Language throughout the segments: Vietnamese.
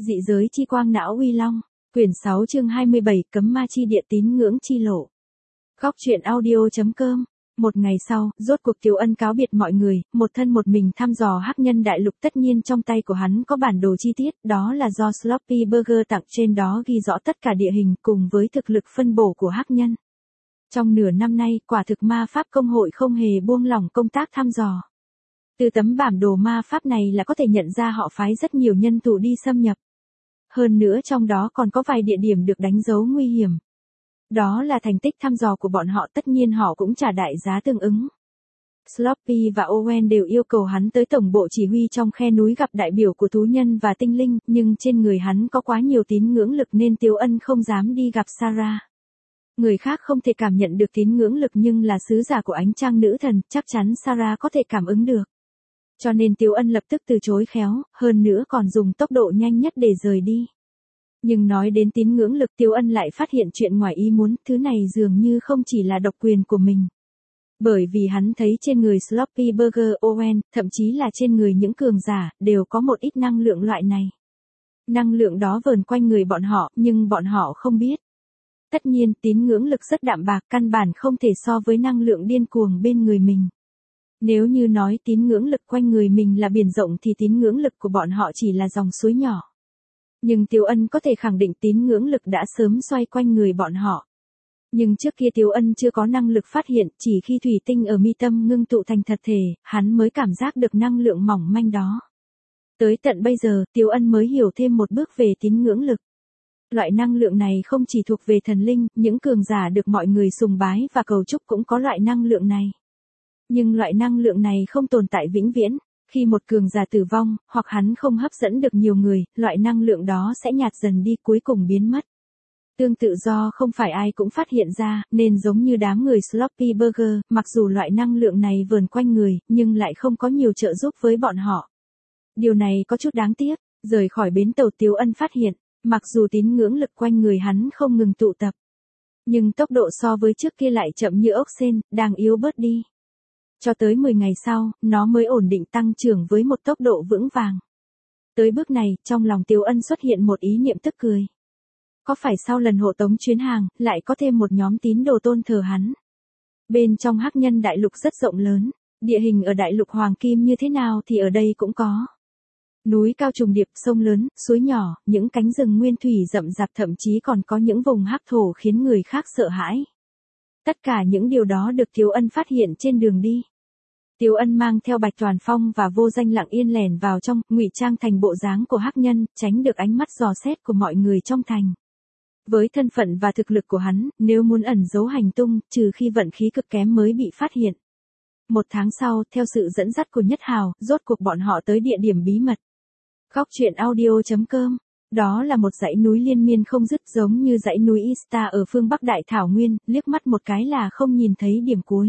Dị giới chi quang não uy long, quyển 6 chương 27, cấm ma chi địa tín ngưỡng chi lộ. Góc truyện audio.com. Một ngày sau, rốt cuộc Tiếu Ân cáo biệt mọi người, một thân một mình thăm dò Hắc Nhân Đại Lục. Tất nhiên trong tay của hắn có bản đồ chi tiết, đó là do Sloppy Burger tặng, trên đó ghi rõ tất cả địa hình cùng với thực lực phân bổ của Hắc Nhân. Trong nửa năm nay, quả thực ma pháp công hội không hề buông lỏng công tác thăm dò. Từ tấm bản đồ ma pháp này là có thể nhận ra họ phái rất nhiều nhân thủ đi xâm nhập. Hơn nữa trong đó còn có vài địa điểm được đánh dấu nguy hiểm. Đó là thành tích thăm dò của bọn họ, tất nhiên họ cũng trả đại giá tương ứng. Sloppy và Owen đều yêu cầu hắn tới tổng bộ chỉ huy trong khe núi gặp đại biểu của thú nhân và tinh linh, nhưng trên người hắn có quá nhiều tín ngưỡng lực nên Tiếu Ân không dám đi gặp Sarah. Người khác không thể cảm nhận được tín ngưỡng lực nhưng là sứ giả của ánh trăng nữ thần, chắc chắn Sarah có thể cảm ứng được. Cho nên Tiếu Ân lập tức từ chối khéo, hơn nữa còn dùng tốc độ nhanh nhất để rời đi. Nhưng nói đến tín ngưỡng lực, Tiếu Ân lại phát hiện chuyện ngoài ý muốn, thứ này dường như không chỉ là độc quyền của mình. Bởi vì hắn thấy trên người Sloppy Burger, Owen, thậm chí là trên người những cường giả, đều có một ít năng lượng loại này. Năng lượng đó vờn quanh người bọn họ, nhưng bọn họ không biết. Tất nhiên, tín ngưỡng lực rất đạm bạc, căn bản không thể so với năng lượng điên cuồng bên người mình. Nếu như nói tín ngưỡng lực quanh người mình là biển rộng thì tín ngưỡng lực của bọn họ chỉ là dòng suối nhỏ. Nhưng Tiếu Ân có thể khẳng định tín ngưỡng lực đã sớm xoay quanh người bọn họ. Nhưng trước kia Tiếu Ân chưa có năng lực phát hiện, chỉ khi thủy tinh ở mi tâm ngưng tụ thành thật thể, hắn mới cảm giác được năng lượng mỏng manh đó. Tới tận bây giờ, Tiếu Ân mới hiểu thêm một bước về tín ngưỡng lực. Loại năng lượng này không chỉ thuộc về thần linh, những cường giả được mọi người sùng bái và cầu chúc cũng có loại năng lượng này. Nhưng loại năng lượng này không tồn tại vĩnh viễn. Khi một cường giả tử vong, hoặc hắn không hấp dẫn được nhiều người, loại năng lượng đó sẽ nhạt dần đi, cuối cùng biến mất. Tương tự do không phải ai cũng phát hiện ra, nên giống như đám người Sloppy Burger, mặc dù loại năng lượng này vờn quanh người, nhưng lại không có nhiều trợ giúp với bọn họ. Điều này có chút đáng tiếc. Rời khỏi bến tàu, Tiếu Ân phát hiện, mặc dù tín ngưỡng lực quanh người hắn không ngừng tụ tập, nhưng tốc độ so với trước kia lại chậm như ốc sên, đang yếu bớt đi. Cho tới 10 ngày sau, nó mới ổn định tăng trưởng với một tốc độ vững vàng. Tới bước này, trong lòng Tiếu Ân xuất hiện một ý niệm tức cười. Có phải sau lần hộ tống chuyến hàng, lại có thêm một nhóm tín đồ tôn thờ hắn? Bên trong Hắc Nhân Đại Lục rất rộng lớn, địa hình ở Đại Lục Hoàng Kim như thế nào thì ở đây cũng có. Núi cao trùng điệp, sông lớn, suối nhỏ, những cánh rừng nguyên thủy rậm rạp, thậm chí còn có những vùng hắc thổ khiến người khác sợ hãi. Tất cả những điều đó được Tiếu Ân phát hiện trên đường đi. Tiếu Ân mang theo Bạch Toàn Phong và Vô Danh lặng yên lẻn vào trong, ngụy trang thành bộ dáng của Hắc Nhân, tránh được ánh mắt dò xét của mọi người trong thành. Với thân phận và thực lực của hắn, nếu muốn ẩn giấu hành tung, trừ khi vận khí cực kém mới bị phát hiện. Một tháng sau, theo sự dẫn dắt của Nhất Hào, rốt cuộc bọn họ tới địa điểm bí mật. Góc truyện audio.com. Đó là một dãy núi liên miên không dứt, giống như dãy núi Ista ở phương Bắc Đại Thảo Nguyên, liếc mắt một cái là không nhìn thấy điểm cuối.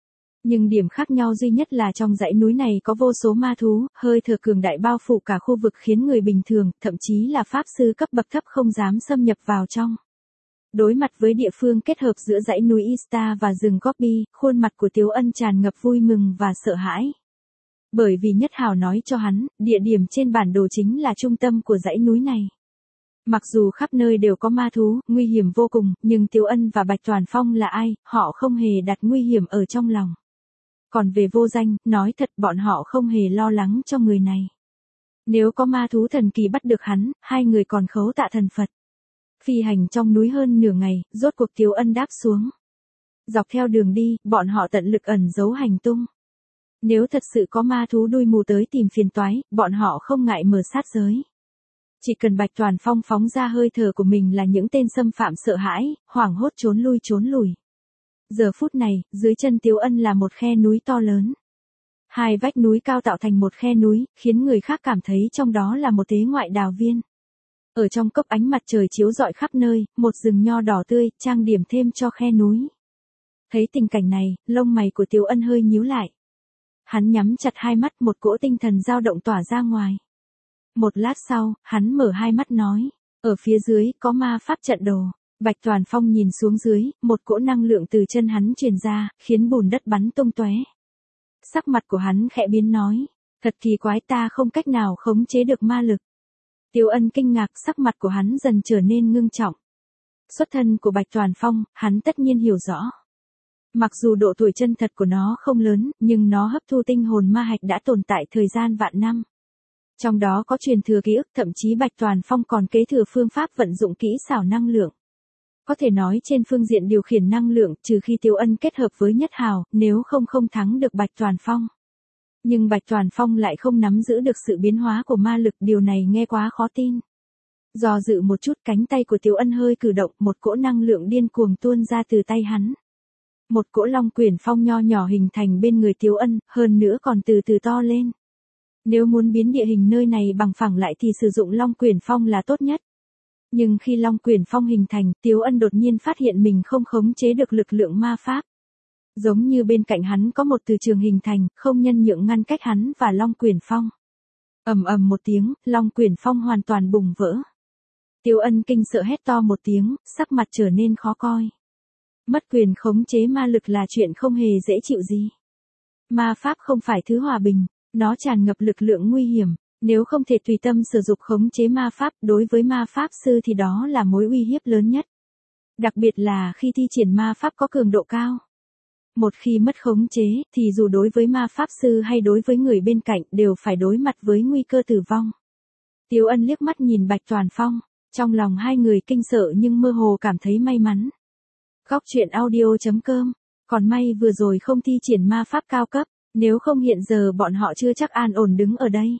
Nhưng điểm khác nhau duy nhất là trong dãy núi này có vô số ma thú, hơi thở cường đại bao phủ cả khu vực khiến người bình thường, thậm chí là pháp sư cấp bậc thấp không dám xâm nhập vào trong. Đối mặt với địa phương kết hợp giữa dãy núi Ista và rừng Gobi, khuôn mặt của Tiếu Ân tràn ngập vui mừng và sợ hãi. Bởi vì Nhất Hào nói cho hắn, địa điểm trên bản đồ chính là trung tâm của dãy núi này. Mặc dù khắp nơi đều có ma thú, nguy hiểm vô cùng, nhưng Tiếu Ân và Bạch Toàn Phong là ai, họ không hề đặt nguy hiểm ở trong lòng. Còn về Vô Danh, nói thật bọn họ không hề lo lắng cho người này. Nếu có ma thú thần kỳ bắt được hắn, hai người còn khấu tạ thần Phật. Phi hành trong núi hơn nửa ngày, rốt cuộc Tiếu Ân đáp xuống. Dọc theo đường đi, bọn họ tận lực ẩn giấu hành tung. Nếu thật sự có ma thú đuôi mù tới tìm phiền toái, bọn họ không ngại mở sát giới. Chỉ cần Bạch Toàn Phong phóng ra hơi thở của mình là những tên xâm phạm sợ hãi, hoảng hốt trốn lùi. Giờ phút này, dưới chân Tiếu Ân là một khe núi to lớn. Hai vách núi cao tạo thành một khe núi, khiến người khác cảm thấy trong đó là một thế ngoại đào viên. Ở trong cốc ánh mặt trời chiếu rọi khắp nơi, một rừng nho đỏ tươi, trang điểm thêm cho khe núi. Thấy tình cảnh này, lông mày của Tiếu Ân hơi nhíu lại. Hắn nhắm chặt hai mắt, một cỗ tinh thần dao động tỏa ra ngoài. Một lát sau, hắn mở hai mắt nói, ở phía dưới có ma pháp trận đồ. Bạch Toàn Phong nhìn xuống dưới, một cỗ năng lượng từ chân hắn truyền ra, khiến bùn đất bắn tung tóe. Sắc mặt của hắn khẽ biến nói, thật kỳ quái, ta không cách nào khống chế được ma lực. Tiếu Ân kinh ngạc, sắc mặt của hắn dần trở nên ngưng trọng. Xuất thân của Bạch Toàn Phong, hắn tất nhiên hiểu rõ. Mặc dù độ tuổi chân thật của nó không lớn, nhưng nó hấp thu tinh hồn ma hạch đã tồn tại thời gian vạn năm. Trong đó có truyền thừa ký ức, thậm chí Bạch Toàn Phong còn kế thừa phương pháp vận dụng kỹ xảo năng lượng. Có thể nói trên phương diện điều khiển năng lượng, trừ khi Tiếu Ân kết hợp với Nhất Hào, nếu không thắng được Bạch Toàn Phong. Nhưng Bạch Toàn Phong lại không nắm giữ được sự biến hóa của ma lực, điều này nghe quá khó tin. Do dự một chút, cánh tay của Tiếu Ân hơi cử động, một cỗ năng lượng điên cuồng tuôn ra từ tay hắn. Một cỗ Long Quyển Phong nho nhỏ hình thành bên người Tiếu Ân, hơn nữa còn từ từ to lên. Nếu muốn biến địa hình nơi này bằng phẳng lại thì sử dụng Long Quyển Phong là tốt nhất. Nhưng khi Long Quyển Phong hình thành, Tiếu Ân đột nhiên phát hiện mình không khống chế được lực lượng ma pháp. Giống như bên cạnh hắn có một từ trường hình thành, không nhân nhượng ngăn cách hắn và Long Quyển Phong. Ầm ầm một tiếng, Long Quyển Phong hoàn toàn bùng vỡ. Tiếu Ân kinh sợ hét to một tiếng, sắc mặt trở nên khó coi. Mất quyền khống chế ma lực là chuyện không hề dễ chịu gì. Ma pháp không phải thứ hòa bình, nó tràn ngập lực lượng nguy hiểm, nếu không thể tùy tâm sử dụng khống chế ma pháp, đối với ma pháp sư thì đó là mối uy hiếp lớn nhất. Đặc biệt là khi thi triển ma pháp có cường độ cao. Một khi mất khống chế, thì dù đối với ma pháp sư hay đối với người bên cạnh đều phải đối mặt với nguy cơ tử vong. Tiếu Ân liếc mắt nhìn Bạch Toàn Phong, trong lòng hai người kinh sợ nhưng mơ hồ cảm thấy may mắn. Góc truyện audio.com, còn may vừa rồi không thi triển ma pháp cao cấp, nếu không hiện giờ bọn họ chưa chắc an ổn đứng ở đây.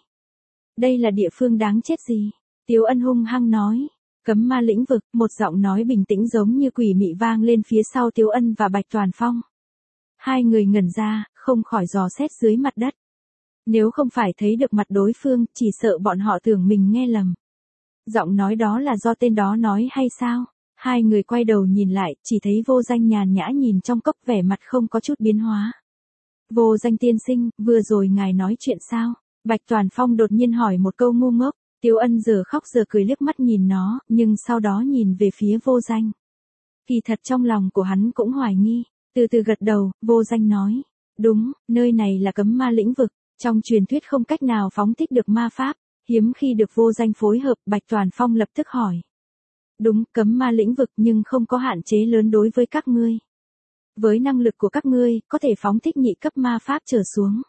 Đây là địa phương đáng chết gì? Tiếu Ân hung hăng nói. Cấm ma lĩnh vực, một giọng nói bình tĩnh giống như quỷ mị vang lên phía sau Tiếu Ân và Bạch Toàn Phong. Hai người ngẩn ra, không khỏi dò xét dưới mặt đất. Nếu không phải thấy được mặt đối phương, chỉ sợ bọn họ tưởng mình nghe lầm. Giọng nói đó là do tên đó nói hay sao? Hai người quay đầu nhìn lại, chỉ thấy Vô Danh nhàn nhã nhìn trong cốc, vẻ mặt không có chút biến hóa. Vô Danh tiên sinh, vừa rồi ngài nói chuyện sao? Bạch Toàn Phong đột nhiên hỏi một câu ngu ngốc. Tiếu Ân giờ khóc giờ cười liếc mắt nhìn nó, nhưng sau đó nhìn về phía Vô Danh. Kỳ thật trong lòng của hắn cũng hoài nghi, từ từ gật đầu, Vô Danh nói. Đúng, nơi này là cấm ma lĩnh vực, trong truyền thuyết không cách nào phóng thích được ma pháp, hiếm khi được Vô Danh phối hợp, Bạch Toàn Phong lập tức hỏi. Đúng, cấm ma lĩnh vực nhưng không có hạn chế lớn đối với các ngươi. Với năng lực của các ngươi, có thể phóng thích nhị cấp ma pháp trở xuống.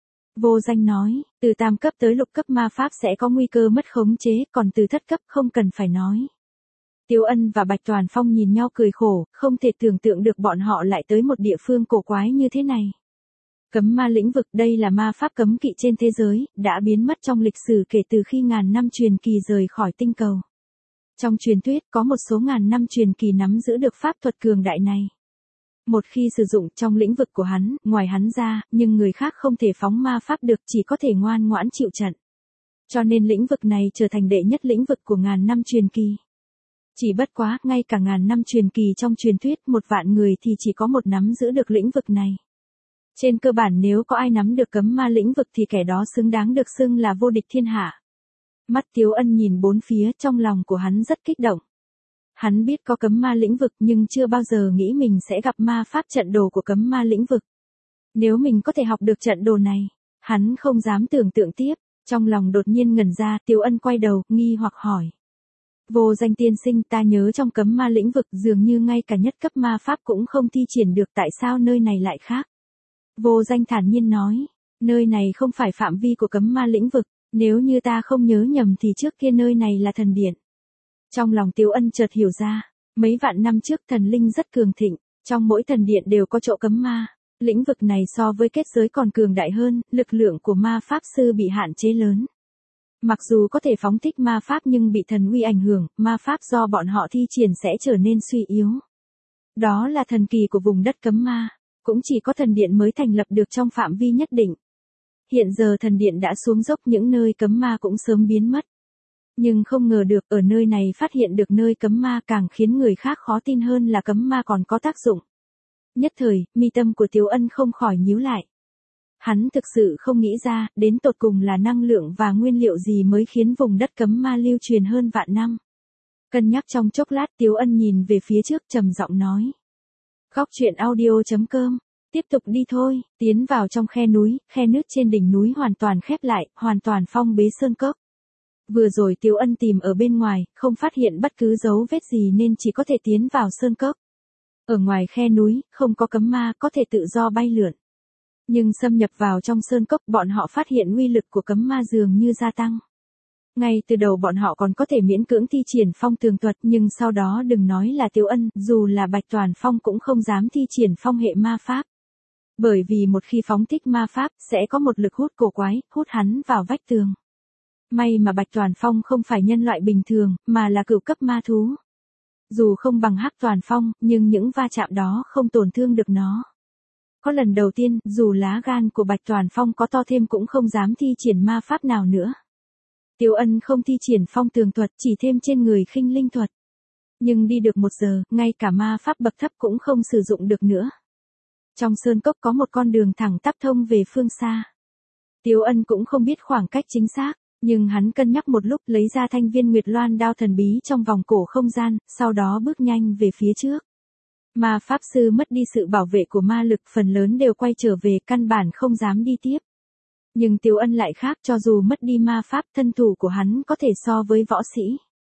Vô Danh nói, từ tam cấp tới lục cấp ma pháp sẽ có nguy cơ mất khống chế, còn từ thất cấp không cần phải nói. Tiếu Ân và Bạch Toàn Phong nhìn nhau cười khổ, không thể tưởng tượng được bọn họ lại tới một địa phương cổ quái như thế này. Cấm ma lĩnh vực, đây là ma pháp cấm kỵ trên thế giới, đã biến mất trong lịch sử kể từ khi ngàn năm truyền kỳ rời khỏi tinh cầu. Trong truyền thuyết có một số ngàn năm truyền kỳ nắm giữ được pháp thuật cường đại này. Một khi sử dụng trong lĩnh vực của hắn, ngoài hắn ra, nhưng người khác không thể phóng ma pháp được, chỉ có thể ngoan ngoãn chịu trận. Cho nên lĩnh vực này trở thành đệ nhất lĩnh vực của ngàn năm truyền kỳ. Chỉ bất quá, ngay cả ngàn năm truyền kỳ trong truyền thuyết 1.000.000 người thì chỉ có một nắm giữ được lĩnh vực này. Trên cơ bản nếu có ai nắm được cấm ma lĩnh vực thì kẻ đó xứng đáng được xưng là vô địch thiên hạ. Mắt Tiếu Ân nhìn bốn phía, trong lòng của hắn rất kích động. Hắn biết có cấm ma lĩnh vực nhưng chưa bao giờ nghĩ mình sẽ gặp ma pháp trận đồ của cấm ma lĩnh vực. Nếu mình có thể học được trận đồ này, hắn không dám tưởng tượng tiếp, trong lòng đột nhiên ngẩn ra, Tiếu Ân quay đầu, nghi hoặc hỏi. Vô Danh tiên sinh, ta nhớ trong cấm ma lĩnh vực dường như ngay cả nhất cấp ma pháp cũng không thi triển được, tại sao nơi này lại khác? Vô Danh thản nhiên nói, nơi này không phải phạm vi của cấm ma lĩnh vực, nếu như ta không nhớ nhầm thì trước kia nơi này là thần điện. Trong lòng Tiếu Ân chợt hiểu ra, mấy vạn năm trước thần linh rất cường thịnh, trong mỗi thần điện đều có chỗ cấm ma, lĩnh vực này so với kết giới còn cường đại hơn, lực lượng của ma pháp sư bị hạn chế lớn. Mặc dù có thể phóng thích ma pháp nhưng bị thần uy ảnh hưởng, ma pháp do bọn họ thi triển sẽ trở nên suy yếu. Đó là thần kỳ của vùng đất cấm ma, cũng chỉ có thần điện mới thành lập được trong phạm vi nhất định. Hiện giờ thần điện đã xuống dốc, những nơi cấm ma cũng sớm biến mất. Nhưng không ngờ được ở nơi này phát hiện được nơi cấm ma, càng khiến người khác khó tin hơn là cấm ma còn có tác dụng. Nhất thời, mi tâm của Tiếu Ân không khỏi nhíu lại. Hắn thực sự không nghĩ ra, đến tột cùng là năng lượng và nguyên liệu gì mới khiến vùng đất cấm ma lưu truyền hơn vạn năm. Cân nhắc trong chốc lát, Tiếu Ân nhìn về phía trước trầm giọng nói. Góc truyện audio.com, tiếp tục đi thôi, tiến vào trong khe núi, khe nước trên đỉnh núi hoàn toàn khép lại, hoàn toàn phong bế sơn cốc. Vừa rồi Tiếu Ân tìm ở bên ngoài, không phát hiện bất cứ dấu vết gì nên chỉ có thể tiến vào sơn cốc. Ở ngoài khe núi, không có cấm ma, có thể tự do bay lượn. Nhưng xâm nhập vào trong sơn cốc, bọn họ phát hiện uy lực của cấm ma dường như gia tăng. Ngay từ đầu bọn họ còn có thể miễn cưỡng thi triển phong tường thuật, nhưng sau đó đừng nói là Tiếu Ân, dù là Bạch Toàn Phong cũng không dám thi triển phong hệ ma pháp. Bởi vì một khi phóng thích ma pháp, sẽ có một lực hút cổ quái, hút hắn vào vách tường. May mà Bạch Toàn Phong không phải nhân loại bình thường, mà là cửu cấp ma thú. Dù không bằng Hắc Toàn Phong, nhưng những va chạm đó không tổn thương được nó. Có lần đầu tiên, dù lá gan của Bạch Toàn Phong có to thêm cũng không dám thi triển ma pháp nào nữa. Tiếu Ân không thi triển phong tường thuật, chỉ thêm trên người khinh linh thuật. Nhưng đi được 1 giờ, ngay cả ma pháp bậc thấp cũng không sử dụng được nữa. Trong sơn cốc có một con đường thẳng tắp thông về phương xa. Tiếu Ân cũng không biết khoảng cách chính xác, nhưng hắn cân nhắc một lúc, lấy ra thanh viên Nguyệt Loan đao thần bí trong vòng cổ không gian, sau đó bước nhanh về phía trước. Ma pháp sư mất đi sự bảo vệ của ma lực, phần lớn đều quay trở về, căn bản không dám đi tiếp. Nhưng Tiếu Ân lại khác, cho dù mất đi ma pháp, thân thủ của hắn có thể so với võ sĩ.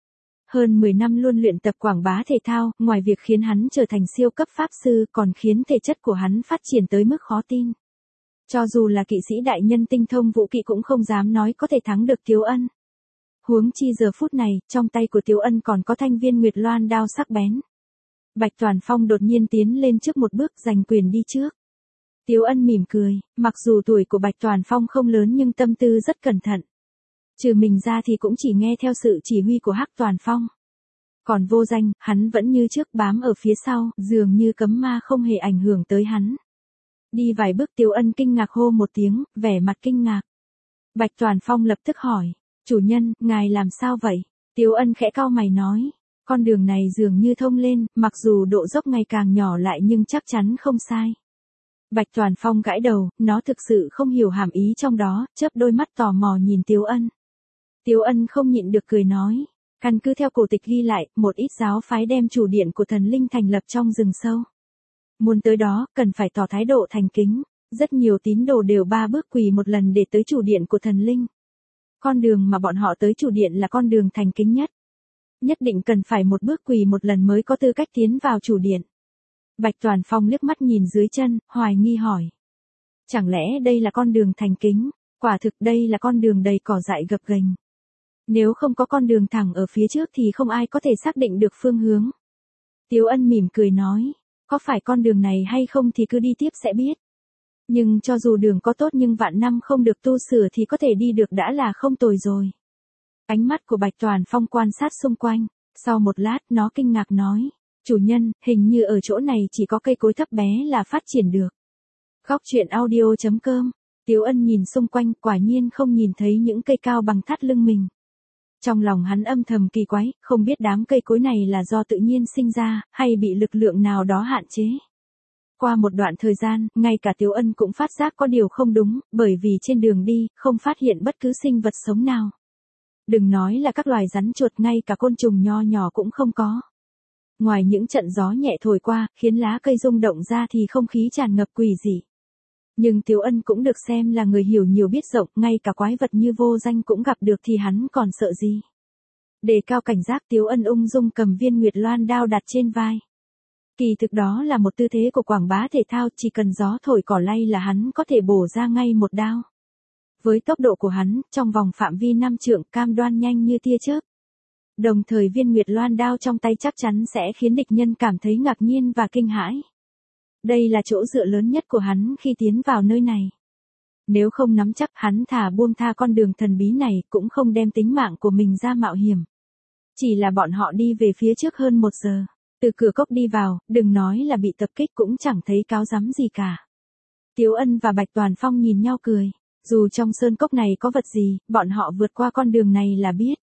Hơn 10 năm luôn luyện tập quảng bá thể thao, ngoài việc khiến hắn trở thành siêu cấp pháp sư, còn khiến thể chất của hắn phát triển tới mức khó tin. Cho dù là kỵ sĩ đại nhân tinh thông vũ kỵ cũng không dám nói có thể thắng được Tiếu Ân. Huống chi giờ phút này, trong tay của Tiếu Ân còn có thanh viên Nguyệt Loan đao sắc bén. Bạch Toàn Phong đột nhiên tiến lên trước một bước, giành quyền đi trước. Tiếu Ân mỉm cười, mặc dù tuổi của Bạch Toàn Phong không lớn nhưng tâm tư rất cẩn thận. Trừ mình ra thì cũng chỉ nghe theo sự chỉ huy của Hắc Toàn Phong. Còn Vô Danh, hắn vẫn như trước bám ở phía sau, dường như cấm ma không hề ảnh hưởng tới hắn. Đi vài bước Tiếu Ân kinh ngạc hô một tiếng, vẻ mặt kinh ngạc. Bạch Toàn Phong lập tức hỏi, chủ nhân, ngài làm sao vậy? Tiếu Ân khẽ cau mày nói, con đường này dường như thông lên, mặc dù độ dốc ngày càng nhỏ lại nhưng chắc chắn không sai. Bạch Toàn Phong gãi đầu, nó thực sự không hiểu hàm ý trong đó, chớp đôi mắt tò mò nhìn Tiếu Ân. Tiếu Ân không nhịn được cười nói, căn cứ theo cổ tịch ghi lại, một ít giáo phái đem chủ điện của thần linh thành lập trong rừng sâu. Muốn tới đó, cần phải tỏ thái độ thành kính, rất nhiều tín đồ đều 3 bước quỳ một lần để tới chủ điện của thần linh. Con đường mà bọn họ tới chủ điện là con đường thành kính nhất. Nhất định cần phải 1 bước quỳ một lần mới có tư cách tiến vào chủ điện. Bạch Toàn Phong liếc mắt nhìn dưới chân, hoài nghi hỏi. Chẳng lẽ đây là con đường thành kính? Quả thực đây là con đường đầy cỏ dại gập ghềnh. Nếu không có con đường thẳng ở phía trước thì không ai có thể xác định được phương hướng. Tiếu Ân mỉm cười nói, có phải con đường này hay không thì cứ đi tiếp sẽ biết. Nhưng cho dù đường có tốt nhưng vạn năm không được tu sửa thì có thể đi được đã là không tồi rồi. Ánh mắt của Bạch Toàn Phong quan sát xung quanh, sau một lát nó kinh ngạc nói, chủ nhân, hình như ở chỗ này chỉ có cây cối thấp bé là phát triển được. Góc truyện audio.com, Tiếu Ân nhìn xung quanh, quả nhiên không nhìn thấy những cây cao bằng thắt lưng mình. Trong lòng hắn âm thầm kỳ quái, không biết đám cây cối này là do tự nhiên sinh ra, hay bị lực lượng nào đó hạn chế. Qua một đoạn thời gian, ngay cả Tiếu Ân cũng phát giác có điều không đúng, bởi vì trên đường đi, không phát hiện bất cứ sinh vật sống nào. Đừng nói là các loài rắn chuột, ngay cả côn trùng nho nhỏ cũng không có. Ngoài những trận gió nhẹ thổi qua, khiến lá cây rung động ra thì không khí tràn ngập quỷ dị. Nhưng Tiếu Ân cũng được xem là người hiểu nhiều biết rộng, ngay cả quái vật như Vô Danh cũng gặp được thì hắn còn sợ gì. Đề cao cảnh giác, Tiếu Ân ung dung cầm viên Nguyệt Loan đao đặt trên vai. Kỳ thực đó là một tư thế của quảng bá thể thao, chỉ cần gió thổi cỏ lay là hắn có thể bổ ra ngay một đao. Với tốc độ của hắn, trong vòng phạm vi 5 trượng, cam đoan nhanh như tia chớp. Đồng thời viên Nguyệt Loan đao trong tay chắc chắn sẽ khiến địch nhân cảm thấy ngạc nhiên và kinh hãi. Đây là chỗ dựa lớn nhất của hắn khi tiến vào nơi này. Nếu không nắm chắc, hắn thà buông tha con đường thần bí này, cũng không đem tính mạng của mình ra mạo hiểm. Chỉ là bọn họ đi về phía trước hơn 1 giờ. Từ cửa cốc đi vào, đừng nói là bị tập kích cũng chẳng thấy cáo rắm gì cả. Tiếu Ân và Bạch Toàn Phong nhìn nhau cười. Dù trong sơn cốc này có vật gì, bọn họ vượt qua con đường này là biết.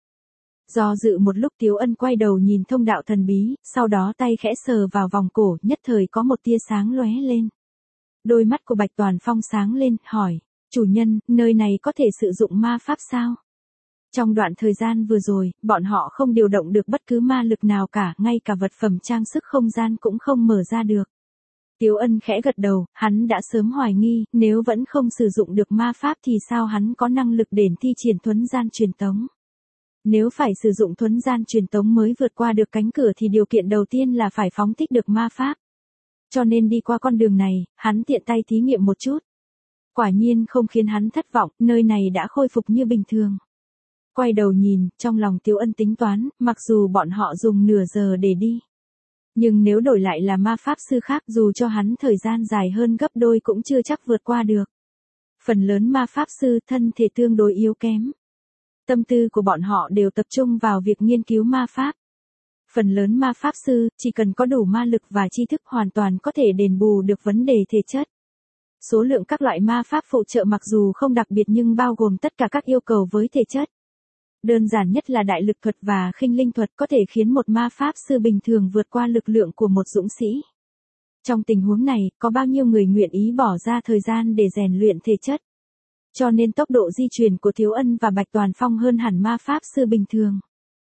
Do dự một lúc Tiếu Ân quay đầu nhìn thông đạo thần bí, sau đó tay khẽ sờ vào vòng cổ, nhất thời có một tia sáng lóe lên. Đôi mắt của Bạch Toàn Phong sáng lên, hỏi, chủ nhân, nơi này có thể sử dụng ma pháp sao? Trong đoạn thời gian vừa rồi, bọn họ không điều động được bất cứ ma lực nào cả, ngay cả vật phẩm trang sức không gian cũng không mở ra được. Tiếu Ân khẽ gật đầu, hắn đã sớm hoài nghi, nếu vẫn không sử dụng được ma pháp thì sao hắn có năng lực để thi triển thuấn gian truyền tống. nếu phải sử dụng thuấn gian truyền tống mới vượt qua được cánh cửa thì điều kiện đầu tiên là phải phóng thích được ma pháp. Cho nên đi qua con đường này, hắn tiện tay thí nghiệm một chút. Quả nhiên không khiến hắn thất vọng, nơi này đã khôi phục như bình thường. Quay đầu nhìn, trong lòng Tiếu Ân tính toán, mặc dù bọn họ dùng nửa giờ để đi. Nhưng nếu đổi lại là ma pháp sư khác dù cho hắn thời gian dài hơn gấp đôi cũng chưa chắc vượt qua được. Phần lớn ma pháp sư thân thể tương đối yếu kém. Tâm tư của bọn họ đều tập trung vào việc nghiên cứu ma pháp. Phần lớn ma pháp sư chỉ cần có đủ ma lực và tri thức hoàn toàn có thể đền bù được vấn đề thể chất. Số lượng các loại ma pháp phụ trợ mặc dù không đặc biệt nhưng bao gồm tất cả các yêu cầu với thể chất. Đơn giản nhất là đại lực thuật và khinh linh thuật có thể khiến một ma pháp sư bình thường vượt qua lực lượng của một dũng sĩ. Trong tình huống này, có bao nhiêu người nguyện ý bỏ ra thời gian để rèn luyện thể chất? Cho nên tốc độ di chuyển của Tiếu Ân và Bạch Toàn Phong hơn hẳn ma pháp sư bình thường.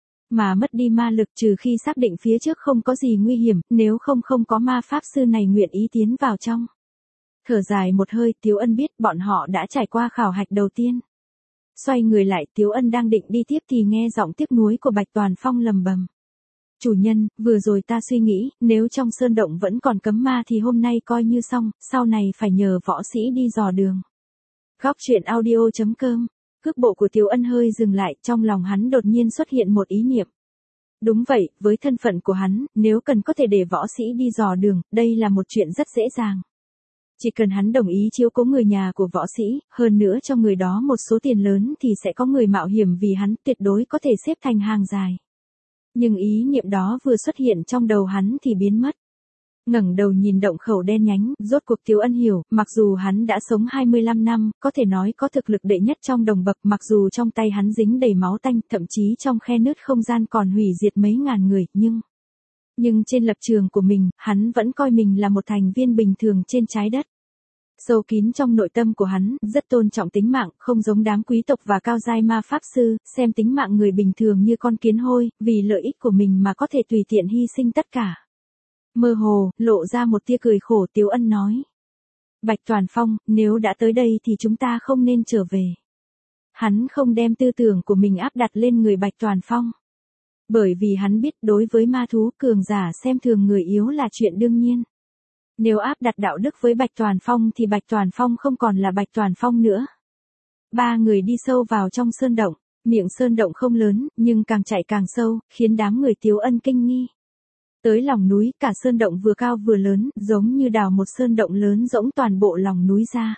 Mà mất đi ma lực trừ khi xác định phía trước không có gì nguy hiểm, nếu không có ma pháp sư này nguyện ý tiến vào trong. Thở dài một hơi, Tiếu Ân biết bọn họ đã trải qua khảo hạch đầu tiên. Xoay người lại, Tiếu Ân đang định đi tiếp thì nghe giọng tiếc nuối của Bạch Toàn Phong lầm bầm. Chủ nhân, vừa rồi ta suy nghĩ, nếu trong sơn động vẫn còn cấm ma thì hôm nay coi như xong, sau này phải nhờ võ sĩ đi dò đường. Góc truyện audio.com. Cước bộ của Tiếu Ân hơi dừng lại, trong lòng hắn đột nhiên xuất hiện một ý niệm. Đúng vậy, với thân phận của hắn, nếu cần có thể để võ sĩ đi dò đường, đây là một chuyện rất dễ dàng. Chỉ cần hắn đồng ý chiếu cố người nhà của võ sĩ, hơn nữa cho người đó một số tiền lớn thì sẽ có người mạo hiểm vì hắn tuyệt đối có thể xếp thành hàng dài. Nhưng ý niệm đó vừa xuất hiện trong đầu hắn thì biến mất. Ngẩng đầu nhìn động khẩu đen nhánh, rốt cuộc Tiếu Ân hiểu, mặc dù hắn đã sống 25 năm, có thể nói có thực lực đệ nhất trong đồng bậc, mặc dù trong tay hắn dính đầy máu tanh, thậm chí trong khe nứt không gian còn hủy diệt mấy ngàn người, nhưng trên lập trường của mình, hắn vẫn coi mình là một thành viên bình thường trên trái đất. Sâu kín trong nội tâm của hắn, rất tôn trọng tính mạng, không giống đám quý tộc và cao giai ma pháp sư, xem tính mạng người bình thường như con kiến hôi, vì lợi ích của mình mà có thể tùy tiện hy sinh tất cả. Mơ hồ, lộ ra một tia cười khổ, Tiếu Ân nói. Bạch Toàn Phong, nếu đã tới đây thì chúng ta không nên trở về. Hắn không đem tư tưởng của mình áp đặt lên người Bạch Toàn Phong. Bởi vì hắn biết đối với ma thú cường giả xem thường người yếu là chuyện đương nhiên. Nếu áp đặt đạo đức với Bạch Toàn Phong thì Bạch Toàn Phong không còn là Bạch Toàn Phong nữa. Ba người đi sâu vào trong sơn động, miệng sơn động không lớn, nhưng càng chạy càng sâu, khiến đám người Tiếu Ân kinh nghi. Tới lòng núi, cả sơn động vừa cao vừa lớn, giống như đào một sơn động lớn rỗng toàn bộ lòng núi ra.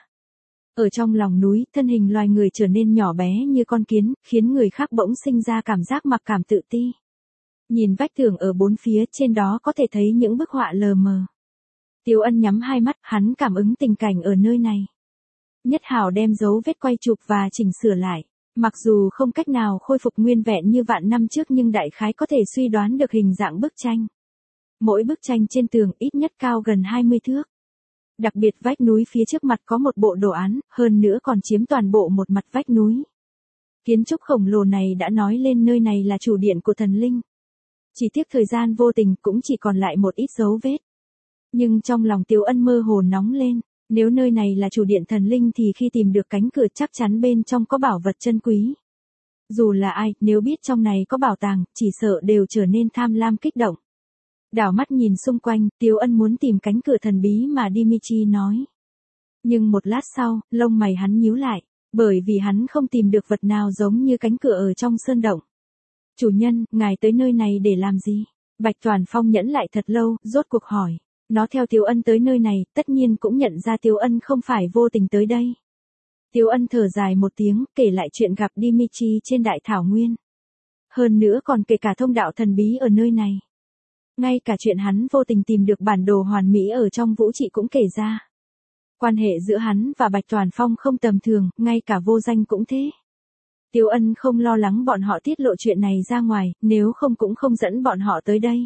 Ở trong lòng núi, thân hình loài người trở nên nhỏ bé như con kiến, khiến người khác bỗng sinh ra cảm giác mặc cảm tự ti. Nhìn vách tường ở bốn phía, trên đó có thể thấy những bức họa lờ mờ. Tiếu Ân nhắm hai mắt, hắn cảm ứng tình cảnh ở nơi này. Nhất Hào đem dấu vết quay chụp và chỉnh sửa lại. Mặc dù không cách nào khôi phục nguyên vẹn như vạn năm trước nhưng đại khái có thể suy đoán được hình dạng bức tranh. Mỗi bức tranh trên tường ít nhất cao gần 20 thước. Đặc biệt vách núi phía trước mặt có một bộ đồ án, hơn nữa còn chiếm toàn bộ một mặt vách núi. Kiến trúc khổng lồ này đã nói lên nơi này là chủ điện của thần linh. Chỉ tiếc thời gian vô tình cũng chỉ còn lại một ít dấu vết. Nhưng trong lòng Tiếu Ân mơ hồ nóng lên, nếu nơi này là chủ điện thần linh thì khi tìm được cánh cửa chắc chắn bên trong có bảo vật chân quý. Dù là ai, nếu biết trong này có bảo tàng, chỉ sợ đều trở nên tham lam kích động. Đảo mắt nhìn xung quanh, Tiếu Ân muốn tìm cánh cửa thần bí mà Dimitri nói. Nhưng một lát sau, lông mày hắn nhíu lại, bởi vì hắn không tìm được vật nào giống như cánh cửa ở trong sơn động. Chủ nhân, ngài tới nơi này để làm gì? Bạch Toàn Phong nhẫn lại thật lâu, rốt cuộc hỏi. Nó theo Tiếu Ân tới nơi này, tất nhiên cũng nhận ra Tiếu Ân không phải vô tình tới đây. Tiếu Ân thở dài một tiếng, kể lại chuyện gặp Dimitri trên Đại Thảo Nguyên. Hơn nữa còn kể cả thông đạo thần bí ở nơi này. Ngay cả chuyện hắn vô tình tìm được bản đồ hoàn mỹ ở trong vũ trụ cũng kể ra. Quan hệ giữa hắn và Bạch Toàn Phong không tầm thường, ngay cả vô danh cũng thế. Tiếu Ân không lo lắng bọn họ tiết lộ chuyện này ra ngoài, nếu không cũng không dẫn bọn họ tới đây.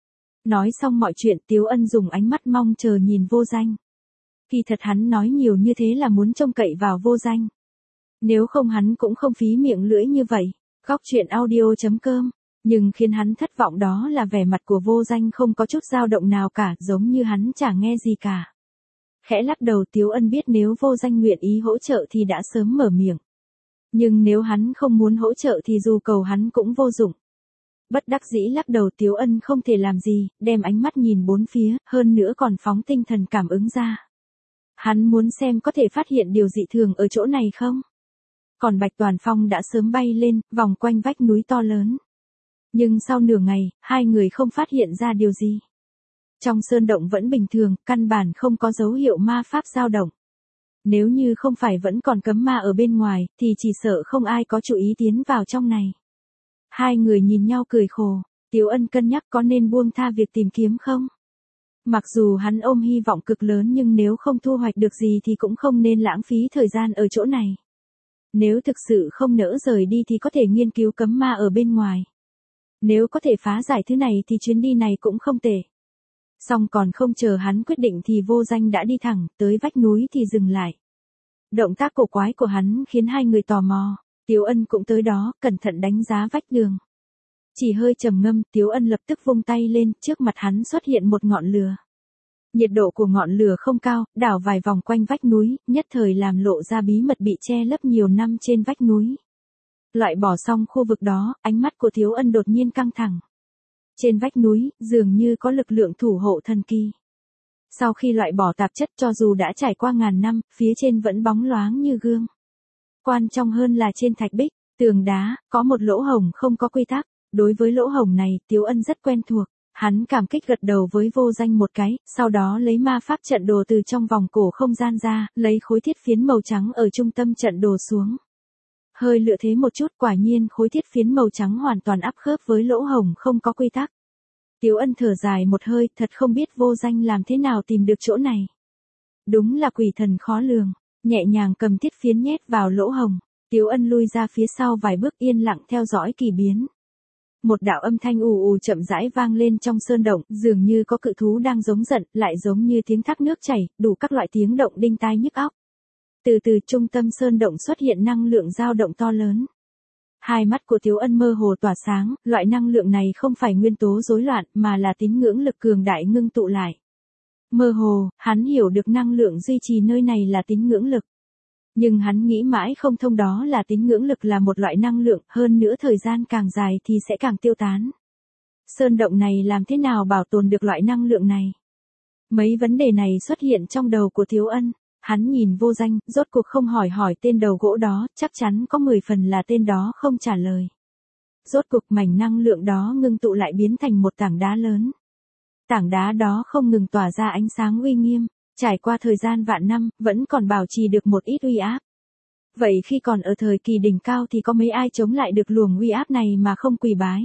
Nói xong mọi chuyện, Tiếu Ân dùng ánh mắt mong chờ nhìn vô danh. Kỳ thật hắn nói nhiều như thế là muốn trông cậy vào vô danh. Nếu không hắn cũng không phí miệng lưỡi như vậy. Góc truyện audio.com. Nhưng khiến hắn thất vọng đó là vẻ mặt của vô danh không có chút dao động nào cả, giống như hắn chả nghe gì cả. Khẽ lắc đầu, Tiếu Ân biết nếu vô danh nguyện ý hỗ trợ thì đã sớm mở miệng. Nhưng nếu hắn không muốn hỗ trợ thì dù cầu hắn cũng vô dụng. Bất đắc dĩ lắc đầu, Tiếu Ân không thể làm gì, đem ánh mắt nhìn bốn phía, hơn nữa còn phóng tinh thần cảm ứng ra. Hắn muốn xem có thể phát hiện điều dị thường ở chỗ này không. Còn Bạch Toàn Phong đã sớm bay lên, vòng quanh vách núi to lớn. Nhưng sau nửa ngày, hai người không phát hiện ra điều gì. Trong sơn động vẫn bình thường, căn bản không có dấu hiệu ma pháp dao động. Nếu như không phải vẫn còn cấm ma ở bên ngoài, thì chỉ sợ không ai có chủ ý tiến vào trong này. Hai người nhìn nhau cười khổ, Tiếu Ân cân nhắc có nên buông tha việc tìm kiếm không? Mặc dù hắn ôm hy vọng cực lớn nhưng nếu không thu hoạch được gì thì cũng không nên lãng phí thời gian ở chỗ này. Nếu thực sự không nỡ rời đi thì có thể nghiên cứu cấm ma ở bên ngoài. Nếu có thể phá giải thứ này thì chuyến đi này cũng không tệ. Song còn không chờ hắn quyết định thì Vô Danh đã đi thẳng tới vách núi thì dừng lại. Động tác cổ quái của hắn khiến hai người tò mò. Tiếu Ân cũng tới đó, cẩn thận đánh giá vách đường. Chỉ hơi trầm ngâm, Tiếu Ân lập tức vung tay lên, trước mặt hắn xuất hiện một ngọn lửa. Nhiệt độ của ngọn lửa không cao, đảo vài vòng quanh vách núi, nhất thời làm lộ ra bí mật bị che lấp nhiều năm trên vách núi. Loại bỏ xong khu vực đó, ánh mắt của Tiếu Ân đột nhiên căng thẳng. Trên vách núi, dường như có lực lượng thủ hộ thần kỳ. Sau khi loại bỏ tạp chất cho dù đã trải qua ngàn năm, phía trên vẫn bóng loáng như gương. Quan trọng hơn là trên thạch bích, tường đá, có một lỗ hổng không có quy tắc. Đối với lỗ hổng này, Tiếu Ân rất quen thuộc. Hắn cảm kích gật đầu với Vô Danh một cái, sau đó lấy ma pháp trận đồ từ trong vòng cổ không gian ra, lấy khối thiết phiến màu trắng ở trung tâm trận đồ xuống. Hơi lựa thế một chút, quả nhiên khối thiết phiến màu trắng hoàn toàn áp khớp với lỗ hổng không có quy tắc. Tiếu Ân thở dài một hơi, thật không biết Vô Danh làm thế nào tìm được chỗ này. Đúng là quỷ thần khó lường, nhẹ nhàng cầm thiết phiến nhét vào lỗ hổng. Tiếu Ân lui ra phía sau vài bước yên lặng theo dõi kỳ biến. Một đạo âm thanh ù ù chậm rãi vang lên trong sơn động, dường như có cự thú đang giống giận, lại giống như tiếng thác nước chảy, đủ các loại tiếng động đinh tai nhức óc. Từ từ trung tâm sơn động xuất hiện năng lượng dao động to lớn. Hai mắt của Tiếu Ân mơ hồ tỏa sáng, loại năng lượng này không phải nguyên tố rối loạn mà là tín ngưỡng lực cường đại ngưng tụ lại. Mơ hồ, hắn hiểu được năng lượng duy trì nơi này là tín ngưỡng lực. Nhưng hắn nghĩ mãi không thông, đó là tín ngưỡng lực là một loại năng lượng, hơn nữa thời gian càng dài thì sẽ càng tiêu tán. Sơn động này làm thế nào bảo tồn được loại năng lượng này? Mấy vấn đề này xuất hiện trong đầu của Tiếu Ân. Hắn nhìn Vô Danh, rốt cuộc không hỏi tên đầu gỗ đó, chắc chắn có 10 phần là tên đó không trả lời. Rốt cuộc mảnh năng lượng đó ngưng tụ lại biến thành một tảng đá lớn. Tảng đá đó không ngừng tỏa ra ánh sáng uy nghiêm, trải qua thời gian vạn năm, vẫn còn bảo trì được một ít uy áp. Vậy khi còn ở thời kỳ đỉnh cao thì có mấy ai chống lại được luồng uy áp này mà không quỳ bái?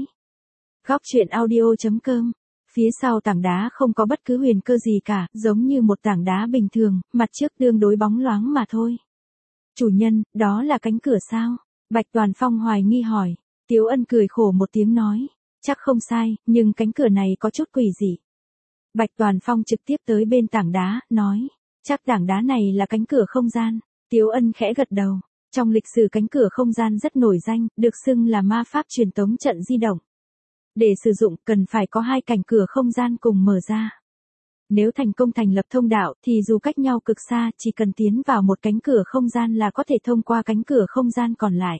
Góc truyện audio.com. Phía sau tảng đá không có bất cứ huyền cơ gì cả, giống như một tảng đá bình thường, mặt trước tương đối bóng loáng mà thôi. Chủ nhân, đó là cánh cửa sao? Bạch Toàn Phong hoài nghi hỏi. Tiếu Ân cười khổ một tiếng nói. Chắc không sai, nhưng cánh cửa này có chút quỷ dị. Bạch Toàn Phong trực tiếp tới bên tảng đá, nói. Chắc tảng đá này là cánh cửa không gian. Tiếu Ân khẽ gật đầu. Trong lịch sử cánh cửa không gian rất nổi danh, được xưng là ma pháp truyền tống trận di động. Để sử dụng, cần phải có hai cánh cửa không gian cùng mở ra. Nếu thành công thành lập thông đạo, thì dù cách nhau cực xa, chỉ cần tiến vào một cánh cửa không gian là có thể thông qua cánh cửa không gian còn lại.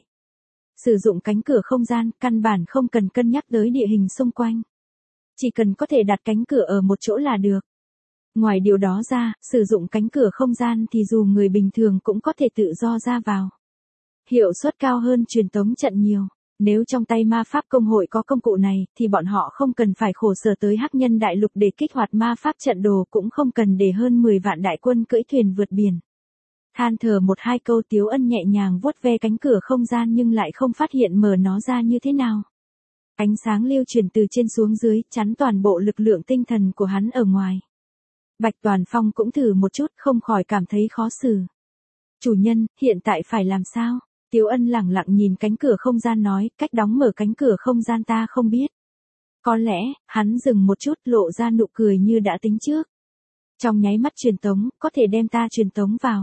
Sử dụng cánh cửa không gian, căn bản không cần cân nhắc tới địa hình xung quanh. Chỉ cần có thể đặt cánh cửa ở một chỗ là được. Ngoài điều đó ra, sử dụng cánh cửa không gian thì dù người bình thường cũng có thể tự do ra vào. Hiệu suất cao hơn truyền tống trận nhiều. Nếu trong tay ma pháp công hội có công cụ này, thì bọn họ không cần phải khổ sở tới Hắc Nhân Đại Lục để kích hoạt ma pháp trận đồ, cũng không cần để hơn 10 vạn đại quân cưỡi thuyền vượt biển. Than thở một hai câu, Tiếu Ân nhẹ nhàng vuốt ve cánh cửa không gian nhưng lại không phát hiện mở nó ra như thế nào. Ánh sáng lưu truyền từ trên xuống dưới, chắn toàn bộ lực lượng tinh thần của hắn ở ngoài. Bạch Toàn Phong cũng thử một chút, không khỏi cảm thấy khó xử. Chủ nhân, hiện tại phải làm sao? Tiếu Ân lẳng lặng nhìn cánh cửa không gian nói, cách đóng mở cánh cửa không gian ta không biết. Có lẽ, hắn dừng một chút lộ ra nụ cười như đã tính trước. Trong nháy mắt truyền tống, có thể đem ta truyền tống vào.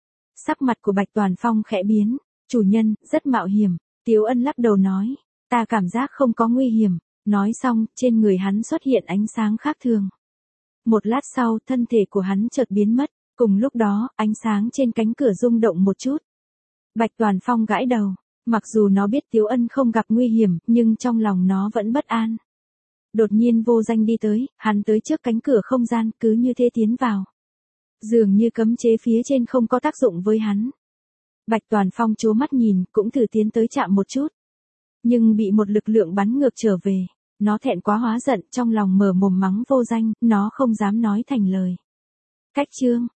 Sắc mặt của Bạch Toàn Phong khẽ biến, chủ nhân, rất mạo hiểm. Tiếu Ân lắc đầu nói, ta cảm giác không có nguy hiểm. Nói xong, trên người hắn xuất hiện ánh sáng khác thường. Một lát sau, thân thể của hắn chợt biến mất, cùng lúc đó, ánh sáng trên cánh cửa rung động một chút. Bạch Toàn Phong gãi đầu. Mặc dù nó biết Tiếu Ân không gặp nguy hiểm, nhưng trong lòng nó vẫn bất an. Đột nhiên Vô Danh đi tới, hắn tới trước cánh cửa không gian, cứ như thế tiến vào. Dường như cấm chế phía trên không có tác dụng với hắn. Bạch Toàn Phong trố mắt nhìn, cũng thử tiến tới chạm một chút. Nhưng bị một lực lượng bắn ngược trở về. Nó thẹn quá hóa giận, trong lòng mở mồm mắng Vô Danh, nó không dám nói thành lời. Cách chương.